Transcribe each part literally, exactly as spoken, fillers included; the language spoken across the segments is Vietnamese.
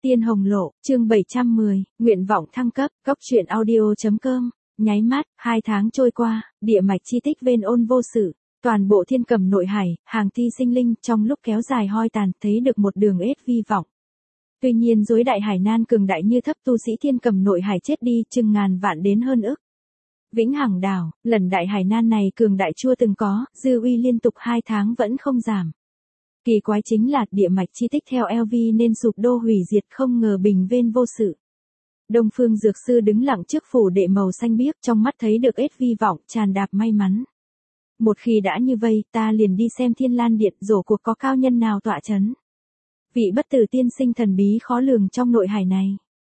Tiên Hồng Lộ, chương bảy trăm mười, nguyện vọng thăng cấp, góc truyện audio.com, nháy mắt, hai tháng trôi qua, địa mạch chi tích vên ôn vô sự, toàn bộ thiên cầm nội hải, hàng thi sinh linh trong lúc kéo dài hoi tàn thấy được một đường ết vi vọng. Tuy nhiên dối đại hải nan cường đại như thấp tu sĩ thiên cầm nội hải chết đi chừng ngàn vạn đến hơn ức. Vĩnh Hằng đảo, lần đại hải nan này cường đại chưa từng có, dư uy liên tục hai tháng vẫn không giảm. Kỳ quái chính là địa mạch chi tích theo lờ vê nên sụp đổ hủy diệt không ngờ bình vên vô sự. Đông Phương Dược Sư đứng lặng trước phủ đệ màu xanh biếc trong mắt thấy được ết vi vọng tràn đạp may mắn. Một khi đã như vây ta liền đi xem Thiên Lan Điện rổ cuộc có cao nhân nào tọa chấn. Vị bất tử tiên sinh thần bí khó lường trong nội hải này.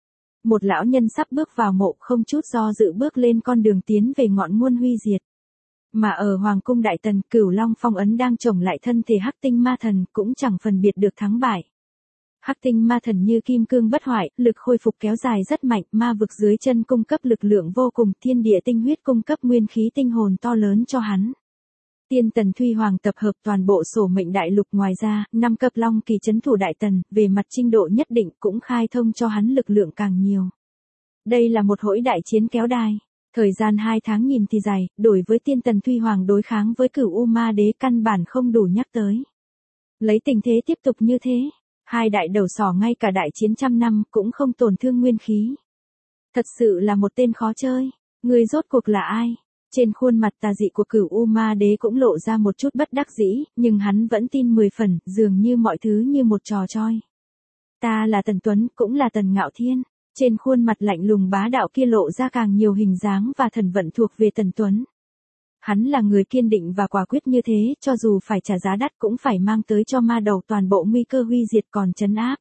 Một lão nhân sắp bước vào mộ không chút do dự bước lên con đường tiến về ngọn nguồn huy diệt. Mà ở Hoàng cung Đại Tần, Cửu Long phong ấn đang chồng lại thân thể Hắc Tinh Ma Thần cũng chẳng phân biệt được thắng bại. Hắc Tinh Ma Thần như kim cương bất hoại, lực khôi phục kéo dài rất mạnh, ma vực dưới chân cung cấp lực lượng vô cùng, thiên địa tinh huyết cung cấp nguyên khí tinh hồn to lớn cho hắn. Tiên Tần Thuy Hoàng tập hợp toàn bộ sổ mệnh đại lục, ngoài ra, năm cấp Long kỳ trấn thủ Đại Tần, về mặt trình độ nhất định cũng khai thông cho hắn lực lượng càng nhiều. Đây là một hỗn đại chiến kéo đài. Thời gian hai tháng nhìn thì dài, đổi với Tiên Tần Thuy Hoàng đối kháng với Cửu U Ma Đế căn bản không đủ nhắc tới. Lấy tình thế tiếp tục như thế, hai đại đầu sỏ ngay cả đại chiến trăm năm cũng không tổn thương nguyên khí. Thật sự là một tên khó chơi, người rốt cuộc là ai? Trên khuôn mặt tà dị của Cửu U Ma Đế cũng lộ ra một chút bất đắc dĩ, nhưng hắn vẫn tin mười phần, dường như mọi thứ như một trò troi. Ta là Tần Tuấn, cũng là Tần Ngạo Thiên. Trên khuôn mặt lạnh lùng bá đạo kia lộ ra càng nhiều hình dáng và thần vận thuộc về Tần Tuấn. Hắn là người kiên định và quả quyết như thế, cho dù phải trả giá đắt cũng phải mang tới cho ma đầu toàn bộ nguy cơ huy diệt còn trấn áp.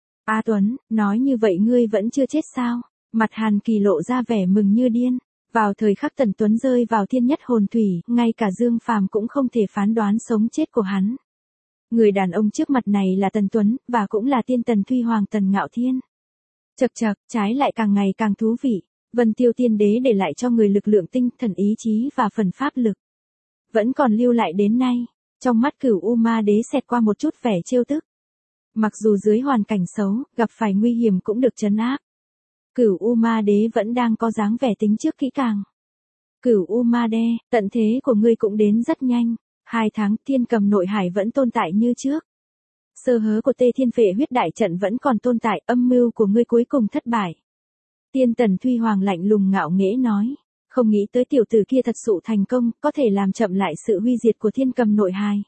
A Tuấn, nói như vậy ngươi vẫn chưa chết sao? Mặt Hàn Kỳ lộ ra vẻ mừng như điên. Vào thời khắc Tần Tuấn rơi vào thiên nhất hồn thủy, ngay cả Dương Phàm cũng không thể phán đoán sống chết của hắn. Người đàn ông trước mặt này là Tần Tuấn, và cũng là Tiên Tần Thuy Hoàng Tần Ngạo Thiên. Chậc chậc, trái lại càng ngày càng thú vị. Vân Tiêu Tiên Đế để lại cho người lực lượng tinh thần ý chí và phần pháp lực. Vẫn còn lưu lại đến nay. Trong mắt Cửu U Ma Đế xẹt qua một chút vẻ trêu tức. Mặc dù dưới hoàn cảnh xấu, gặp phải nguy hiểm cũng được trấn áp. Cửu U Ma Đế vẫn đang có dáng vẻ tính trước kỹ càng. Cửu U Ma Đế, tận thế của ngươi cũng đến rất nhanh. Hai tháng thiên cầm nội hải vẫn tồn tại như trước. Sơ hớ của Tê Thiên Phệ huyết đại trận vẫn còn tồn tại, âm mưu của ngươi cuối cùng thất bại. Tiên Tần Thuy Hoàng lạnh lùng ngạo nghễ nói, không nghĩ tới tiểu tử kia thật sự thành công, có thể làm chậm lại sự huy diệt của thiên cầm nội hải.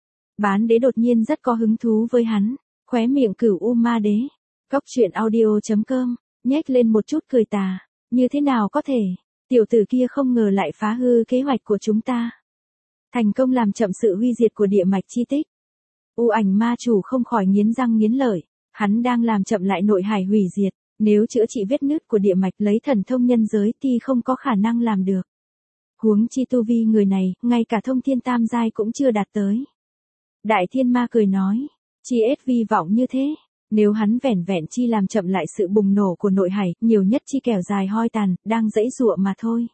Bán đế đột nhiên rất có hứng thú với hắn, khóe miệng Cửu U Ma Đế. Góc truyện audio.com, nhếch lên một chút cười tà, như thế nào có thể, tiểu tử kia không ngờ lại phá hư kế hoạch của chúng ta. Thành công làm chậm sự huy diệt của địa mạch chi tích. U Ảnh Ma Chủ không khỏi nghiến răng nghiến lợi, hắn đang làm chậm lại nội hải hủy diệt, nếu chữa trị vết nứt của địa mạch lấy thần thông nhân giới thì không có khả năng làm được. Huống chi tu vi người này, ngay cả thông thiên tam giai cũng chưa đạt tới. Đại Thiên Ma cười nói, chi ết vi vọng như thế, nếu hắn vẻn vẹn chi làm chậm lại sự bùng nổ của nội hải, nhiều nhất chi kẻo dài hoi tàn, đang dãy dụa mà thôi.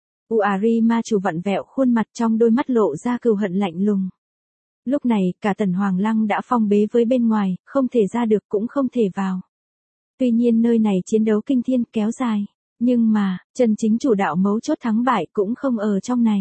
Uari Ma Chủ vặn vẹo khuôn mặt, trong đôi mắt lộ ra cừu hận lạnh lùng. Lúc này, cả Tần Hoàng Lăng đã phong bế với bên ngoài, không thể ra được cũng không thể vào. Tuy nhiên nơi này chiến đấu kinh thiên kéo dài, nhưng mà, chân chính chủ đạo mấu chốt thắng bại cũng không ở trong này.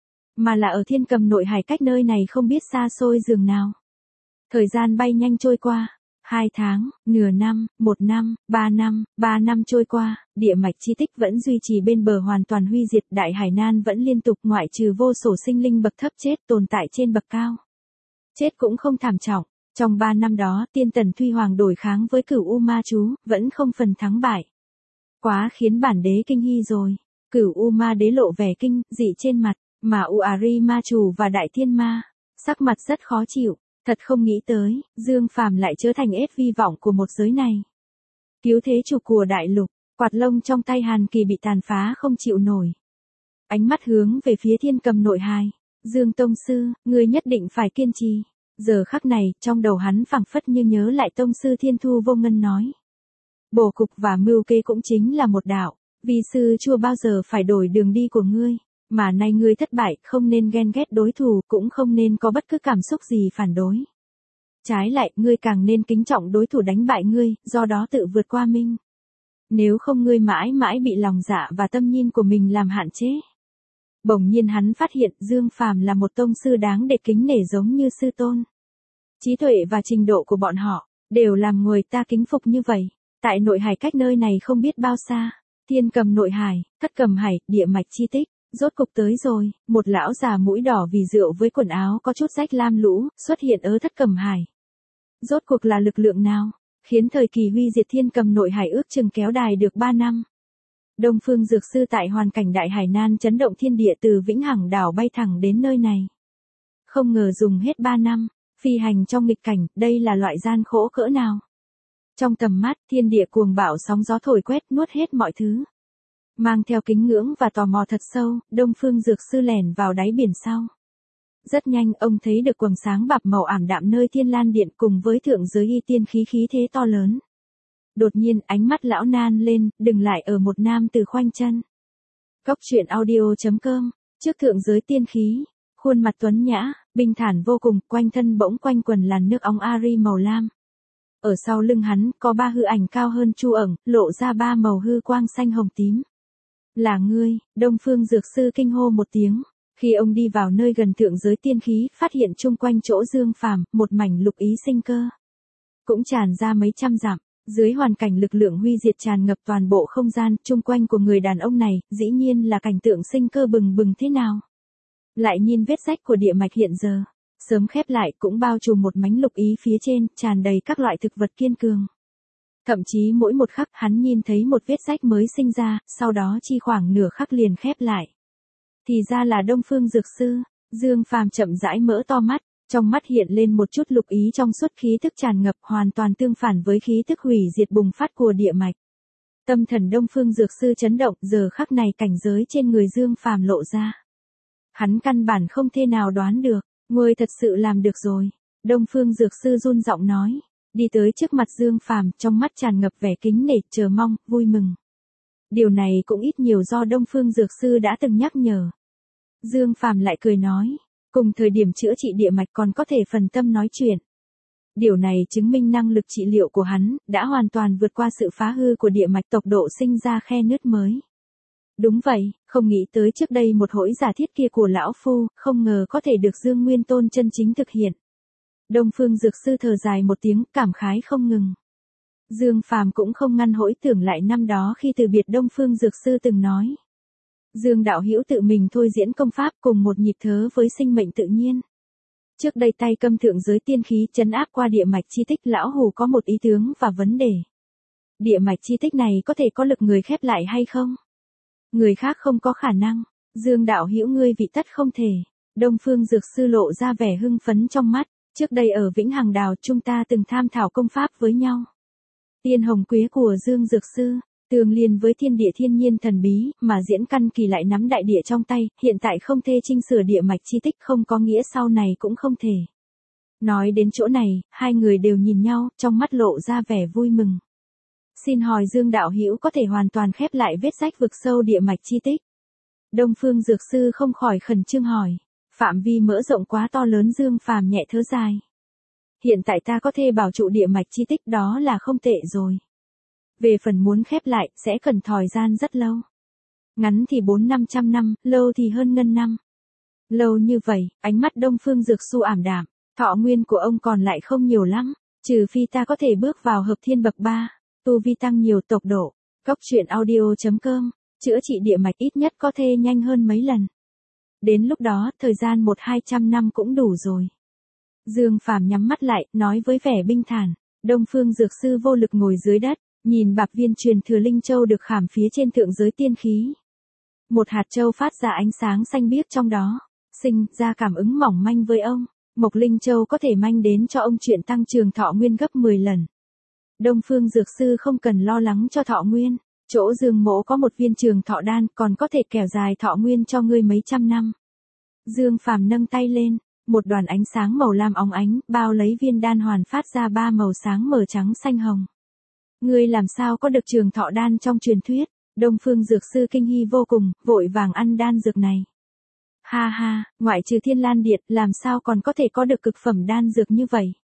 Mà là ở thiên cầm nội hải cách nơi này không biết xa xôi dường nào. Thời gian bay nhanh trôi qua, hai tháng, nửa năm, một năm, ba năm, ba năm trôi qua, địa mạch chi tích vẫn duy trì bên bờ hoàn toàn huy diệt, đại hải nan vẫn liên tục ngoại trừ vô số sinh linh bậc thấp chết tồn tại trên bậc cao. Chết cũng không thảm trọng, trong ba năm đó Tiên Tần Thuy Hoàng đổi kháng với Cửu U Ma Chú, vẫn không phần thắng bại. Quá khiến bản đế kinh hy rồi, Cửu U Ma Đế lộ vẻ kinh dị trên mặt, mà Uari Ma Chủ và Đại Thiên Ma, sắc mặt rất khó chịu, thật không nghĩ tới, Dương Phàm lại trở thành ết vi vọng của một giới này. Cứu thế chủ của đại lục, quạt lông trong tay Hàn Kỳ bị tàn phá không chịu nổi. Ánh mắt hướng về phía thiên cầm nội hải. Dương Tông Sư, ngươi nhất định phải kiên trì. Giờ khắc này, trong đầu hắn phảng phất như nhớ lại Tông Sư Thiên Thu Vô Ngân nói. Bổ cục và mưu kế cũng chính là một đạo, vì sư chưa bao giờ phải đổi đường đi của ngươi, mà nay ngươi thất bại, không nên ghen ghét đối thủ, cũng không nên có bất cứ cảm xúc gì phản đối. Trái lại, ngươi càng nên kính trọng đối thủ đánh bại ngươi, do đó tự vượt qua mình. Nếu không ngươi mãi mãi bị lòng dạ và tâm nhìn của mình làm hạn chế. Bỗng nhiên hắn phát hiện Dương Phàm là một tông sư đáng để kính nể giống như sư tôn. Trí tuệ và trình độ của bọn họ, đều làm người ta kính phục như vậy. Tại nội hải cách nơi này không biết bao xa, Thiên Cầm nội hải, Thất Cầm hải, địa mạch chi tích, rốt cục tới rồi, một lão già mũi đỏ vì rượu với quần áo có chút rách lam lũ, xuất hiện ở Thất Cầm hải. Rốt cuộc là lực lượng nào, khiến thời kỳ huy diệt Thiên Cầm nội hải ước chừng kéo dài được ba năm. Đông Phương Dược Sư tại hoàn cảnh đại hải nan chấn động thiên địa từ Vĩnh Hằng đảo bay thẳng đến nơi này. Không ngờ dùng hết ba năm, phi hành trong nghịch cảnh, đây là loại gian khổ cỡ nào. Trong tầm mắt, thiên địa cuồng bạo sóng gió thổi quét nuốt hết mọi thứ. Mang theo kính ngưỡng và tò mò thật sâu, Đông Phương Dược Sư lẻn vào đáy biển sau. Rất nhanh ông thấy được quầng sáng bạc màu ảm đạm nơi Thiên Lan Điện cùng với thượng giới y tiên khí khí thế to lớn. Đột nhiên ánh mắt lão nan lên, đừng lại ở một nam từ khoanh chân. Cốc truyện audio chấm com, trước thượng giới tiên khí, khuôn mặt tuấn nhã, bình thản vô cùng, quanh thân bỗng quanh quần làn nước óng ari màu lam. Ở sau lưng hắn, có ba hư ảnh cao hơn chu ẩn, lộ ra ba màu hư quang xanh hồng tím. Là ngươi, Đông Phương Dược Sư kinh hô một tiếng. Khi ông đi vào nơi gần thượng giới tiên khí, phát hiện chung quanh chỗ Dương Phàm, một mảnh lục ý sinh cơ. Cũng tràn ra mấy trăm dặm, dưới hoàn cảnh lực lượng huy diệt tràn ngập toàn bộ không gian, chung quanh của người đàn ông này, dĩ nhiên là cảnh tượng sinh cơ bừng bừng thế nào. Lại nhìn vết rách của địa mạch hiện giờ, sớm khép lại cũng bao trùm một mảnh lục ý phía trên, tràn đầy các loại thực vật kiên cường. Thậm chí mỗi một khắc hắn nhìn thấy một vết rách mới sinh ra, sau đó chi khoảng nửa khắc liền khép lại. Thì ra là Đông Phương Dược Sư. Dương Phàm chậm rãi mở to mắt, trong mắt hiện lên một chút lục ý trong suốt khí thức tràn ngập, hoàn toàn tương phản với khí thức hủy diệt bùng phát của địa mạch. Tâm thần Đông Phương Dược Sư chấn động, giờ khắc này cảnh giới trên người Dương Phàm lộ ra. Hắn căn bản không thể nào đoán được, ngươi thật sự làm được rồi. Đông Phương Dược Sư run giọng nói, đi tới trước mặt Dương Phàm, trong mắt tràn ngập vẻ kính nể, chờ mong, vui mừng. Điều này cũng ít nhiều do Đông Phương Dược Sư đã từng nhắc nhở. Dương Phàm lại cười nói, cùng thời điểm chữa trị địa mạch còn có thể phần tâm nói chuyện. Điều này chứng minh năng lực trị liệu của hắn đã hoàn toàn vượt qua sự phá hư của địa mạch, tốc độ sinh ra khe nứt mới. Đúng vậy, không nghĩ tới trước đây một hỗi giả thiết kia của lão phu, không ngờ có thể được Dương Nguyên Tôn chân chính thực hiện. Đông Phương Dược Sư thở dài một tiếng, cảm khái không ngừng. Dương Phàm cũng không ngăn hỗi tưởng lại năm đó khi từ biệt Đông Phương Dược Sư từng nói. Dương đạo hữu tự mình thôi diễn công pháp cùng một nhịp thớ với sinh mệnh tự nhiên. Trước đây tay cầm thượng giới tiên khí trấn áp qua địa mạch chi tích, lão hù có một ý tướng và vấn đề. Địa mạch chi tích này có thể có lực người khép lại hay không? Người khác không có khả năng. Dương đạo hữu ngươi vị tất không thể. Đông Phương Dược Sư lộ ra vẻ hưng phấn trong mắt. Trước đây ở Vĩnh Hằng Đào chúng ta từng tham thảo công pháp với nhau. Tiên hồng quế của Dương Dược Sư, tương liên với thiên địa thiên nhiên thần bí, mà diễn căn kỳ lại nắm đại địa trong tay, hiện tại không thể chỉnh sửa địa mạch chi tích không có nghĩa sau này cũng không thể. Nói đến chỗ này, hai người đều nhìn nhau, trong mắt lộ ra vẻ vui mừng. Xin hỏi Dương đạo hữu có thể hoàn toàn khép lại vết rách vực sâu địa mạch chi tích? Đông Phương Dược Sư không khỏi khẩn trương hỏi. Phạm vi mở rộng quá to lớn, Dương Phàm nhẹ thở dài. Hiện tại ta có thể bảo trụ địa mạch chi tích, đó là không tệ rồi. Về phần muốn khép lại, sẽ cần thời gian rất lâu. Ngắn thì bốn năm trăm năm, lâu thì hơn ngân năm. Lâu như vậy, ánh mắt Đông Phương Dược Sư ảm đạm, thọ nguyên của ông còn lại không nhiều lắm, trừ phi ta có thể bước vào hợp thiên bậc ba, tu vi tăng nhiều tốc độ. Cốc truyện audio chấm com, chữa trị địa mạch ít nhất có thể nhanh hơn mấy lần. Đến lúc đó, thời gian một hai trăm năm cũng đủ rồi. Dương Phàm nhắm mắt lại, nói với vẻ bình thản. Đông Phương Dược Sư vô lực ngồi dưới đất, nhìn bạc viên truyền thừa linh châu được khảm phía trên thượng giới tiên khí. Một hạt châu phát ra ánh sáng xanh biếc trong đó, sinh ra cảm ứng mỏng manh với ông. Mộc linh châu có thể mang đến cho ông chuyện tăng trường thọ nguyên gấp mười lần. Đông Phương Dược Sư không cần lo lắng cho thọ nguyên. Chỗ Dương mỗ có một viên trường thọ đan, còn có thể kéo dài thọ nguyên cho ngươi mấy trăm năm. Dương Phàm nâng tay lên, một đoàn ánh sáng màu lam óng ánh, bao lấy viên đan hoàn phát ra ba màu sáng mờ trắng xanh hồng. Ngươi làm sao có được trường thọ đan trong truyền thuyết? Đông Phương Dược Sư kinh hy vô cùng, vội vàng ăn đan dược này. Ha ha, ngoại trừ Thiên Lan Điện, làm sao còn có thể có được cực phẩm đan dược như vậy?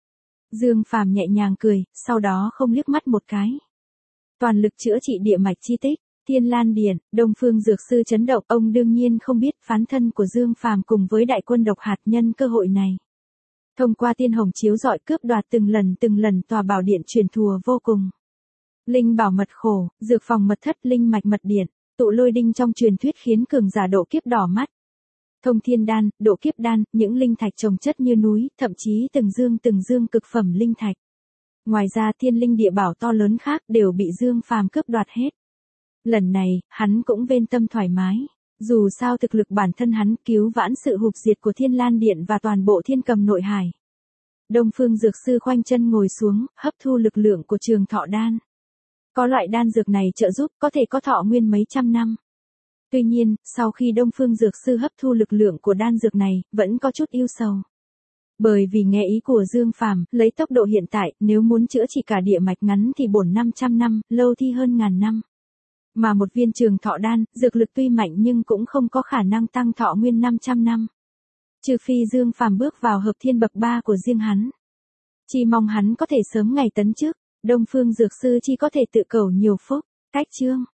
Dương Phàm nhẹ nhàng cười, sau đó không liếc mắt một cái. Toàn lực chữa trị địa mạch chi tích, Thiên Lan Điện, Đông Phương Dược Sư chấn động, ông đương nhiên không biết phán thân của Dương Phàm cùng với đại quân độc hạt nhân cơ hội này. Thông qua tiên hồng chiếu rọi cướp đoạt từng lần từng lần tòa bảo điện truyền thùa vô cùng. Linh bảo mật khổ, dược phòng mật thất linh mạch mật điện, tụ lôi đinh trong truyền thuyết khiến cường giả độ kiếp đỏ mắt. Thông thiên đan, độ kiếp đan, những linh thạch chồng chất như núi, thậm chí từng dương từng dương cực phẩm linh thạch. Ngoài ra thiên linh địa bảo to lớn khác đều bị Dương Phàm cướp đoạt hết. Lần này, hắn cũng bên tâm thoải mái. Dù sao thực lực bản thân hắn cứu vãn sự hụt diệt của Thiên Lan Điện và toàn bộ thiên cầm nội hải. Đông Phương Dược Sư khoanh chân ngồi xuống, hấp thu lực lượng của Trường Thọ Đan. Có loại đan dược này trợ giúp có thể có thọ nguyên mấy trăm năm. Tuy nhiên, sau khi Đông Phương Dược Sư hấp thu lực lượng của đan dược này, vẫn có chút ưu sầu. Bởi vì nghe ý của Dương Phàm, lấy tốc độ hiện tại, nếu muốn chữa trị cả địa mạch ngắn thì bổn năm trăm năm, lâu thì hơn ngàn năm. Mà một viên Trường Thọ Đan, dược lực tuy mạnh nhưng cũng không có khả năng tăng thọ nguyên năm trăm năm. Trừ phi Dương Phàm bước vào hợp thiên bậc ba của riêng hắn. Chỉ mong hắn có thể sớm ngày tấn chức, Đông Phương Dược Sư chỉ có thể tự cầu nhiều phúc. Cách chương